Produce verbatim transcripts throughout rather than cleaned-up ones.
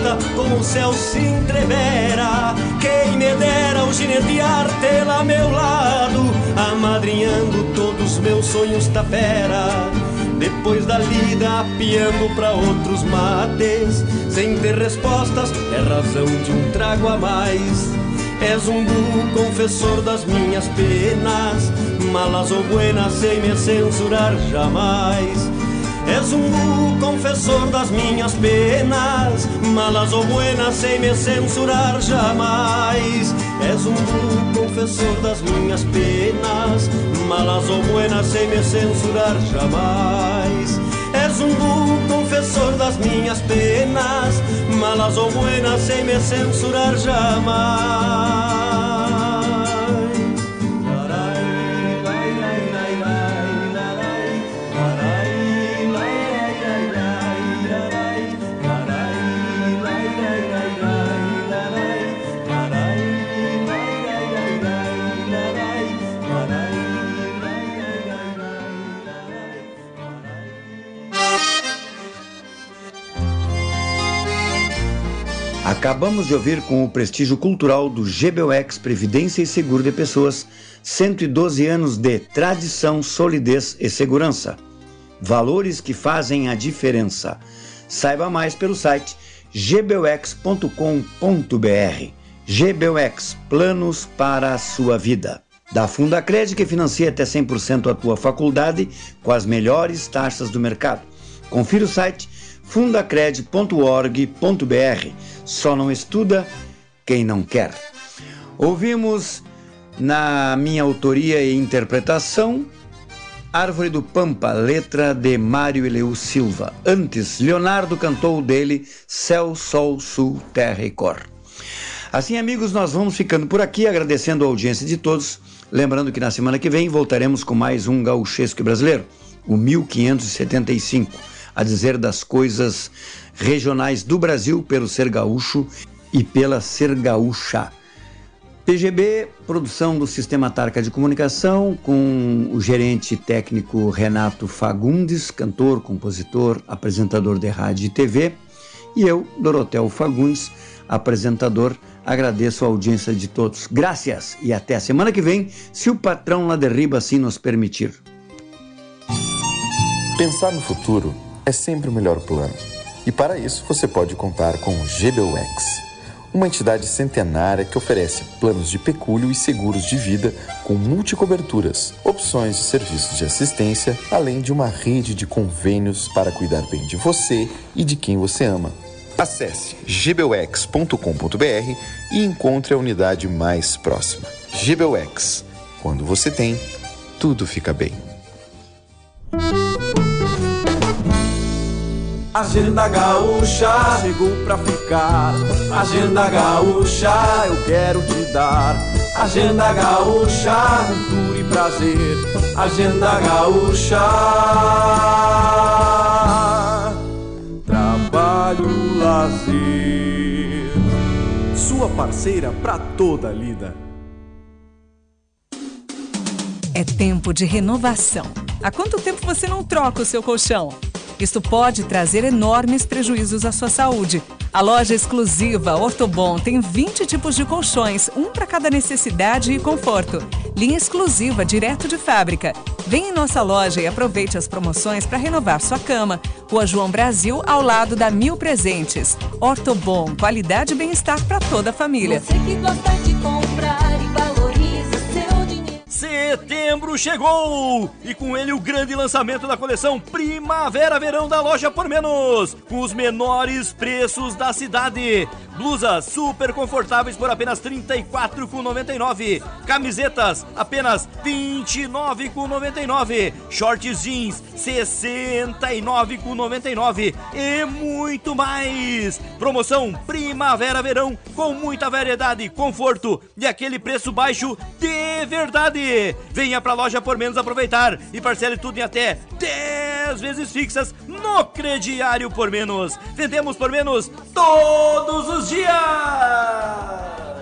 vida com o céu se entrevera. Quem me dera o ginetear tê-la a meu lado, amadrinhando todos meus sonhos tapera. Depois da lida apiando pra outros mates, sem ter respostas é razão de um trago a mais. És um bu confessor das minhas penas, malas ou buenas sem me censurar jamais. És um bu confessor das minhas penas, malas ou buenas sem me censurar jamais. És um bu confessor das minhas penas, malas ou buenas sem me censurar jamais. És um bu confessor das minhas penas, malas ou buenas sem me censurar jamais. Acabamos de ouvir com o prestígio cultural do G B U X Previdência e Seguro de Pessoas, cento e doze anos de tradição, solidez e segurança. Valores que fazem a diferença. Saiba mais pelo site g b u x ponto com ponto b r. G B U X, planos para a sua vida. Da Fundacred, que financia até cem por cento a tua faculdade com as melhores taxas do mercado. Confira o site fundacred ponto org ponto b r. Só não estuda quem não quer. Ouvimos, na minha autoria e interpretação, Árvore do Pampa, letra de Mário Eleu Silva. Antes, Leonardo cantou dele Céu, Sol, Sul, Terra e Cor. Assim, amigos, nós vamos ficando por aqui, agradecendo a audiência de todos. Lembrando que na semana que vem voltaremos com mais um Gauchesco Brasileiro, o mil quinhentos e setenta e cinco. A dizer das coisas regionais do Brasil pelo Ser Gaúcho e pela Ser Gaúcha. P G B, produção do Sistema Tarca de Comunicação, com o gerente técnico Renato Fagundes, cantor, compositor, apresentador de rádio e T V, e eu, Dorotel Fagundes, apresentador. Agradeço a audiência de todos. Graças e até a semana que vem, se o patrão lá de riba assim nos permitir. Pensar no futuro é sempre o melhor plano. E para isso você pode contar com o G B U X, uma entidade centenária que oferece planos de pecúlio e seguros de vida com multicoberturas, opções de serviços de assistência, além de uma rede de convênios para cuidar bem de você e de quem você ama. Acesse g b u x ponto com ponto b r e encontre a unidade mais próxima. G B U X. Quando você tem, tudo fica bem. Agenda Gaúcha chegou pra ficar. Agenda Gaúcha eu quero te dar. Agenda Gaúcha, cultura e prazer. Agenda Gaúcha, trabalho, lazer. Sua parceira pra toda a lida. É tempo de renovação. Há quanto tempo você não troca o seu colchão? Isto pode trazer enormes prejuízos à sua saúde. A loja exclusiva Ortobon tem vinte tipos de colchões, um para cada necessidade e conforto. Linha exclusiva, direto de fábrica. Vem em nossa loja e aproveite as promoções para renovar sua cama. Rua João Brasil, ao lado da Mil Presentes. Ortobon, qualidade e bem-estar para toda a família. Você que gosta de comprar e valoriza seu dinheiro. Setembro chegou e com ele o grande lançamento da coleção Primavera-Verão da Loja Por Menos, com os menores preços da cidade. Blusas super confortáveis por apenas trinta e quatro reais e noventa e nove centavos. Camisetas apenas vinte e nove reais e noventa e nove centavos. Shorts jeans sessenta e nove reais e noventa e nove centavos. E muito mais. Promoção Primavera-Verão com muita variedade, conforto e aquele preço baixo de verdade. Venha pra Loja Por Menos aproveitar e parcele tudo em até dez vezes fixas no crediário Por Menos. Vendemos por menos todos os dias.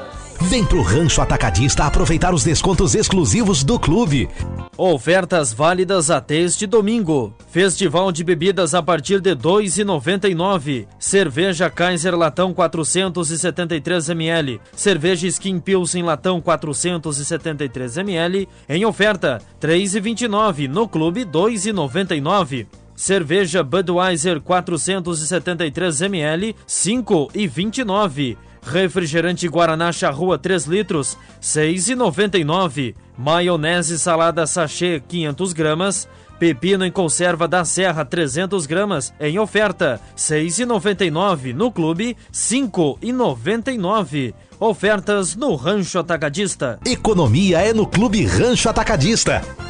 Vem pro Rancho Atacadista aproveitar os descontos exclusivos do clube. Ofertas válidas até este domingo. Festival de bebidas a partir de dois reais e noventa e nove centavos. Cerveja Kaiser Latão quatrocentos e setenta e três mililitros. Cerveja Skin Pilsen Latão quatrocentos e setenta e três mililitros. Em oferta, três reais e vinte e nove centavos. No clube, dois reais e noventa e nove centavos. Cerveja Budweiser quatrocentos e setenta e três mililitros, cinco reais e vinte e nove centavos. Refrigerante Guaraná Charrua três litros, seis reais e noventa e nove centavos. Maionese salada sachê quinhentas gramas. Pepino em conserva da Serra trezentas gramas em oferta, seis reais e noventa e nove centavos. No clube, cinco reais e noventa e nove centavos. Ofertas no Rancho Atacadista. Economia é no Clube Rancho Atacadista.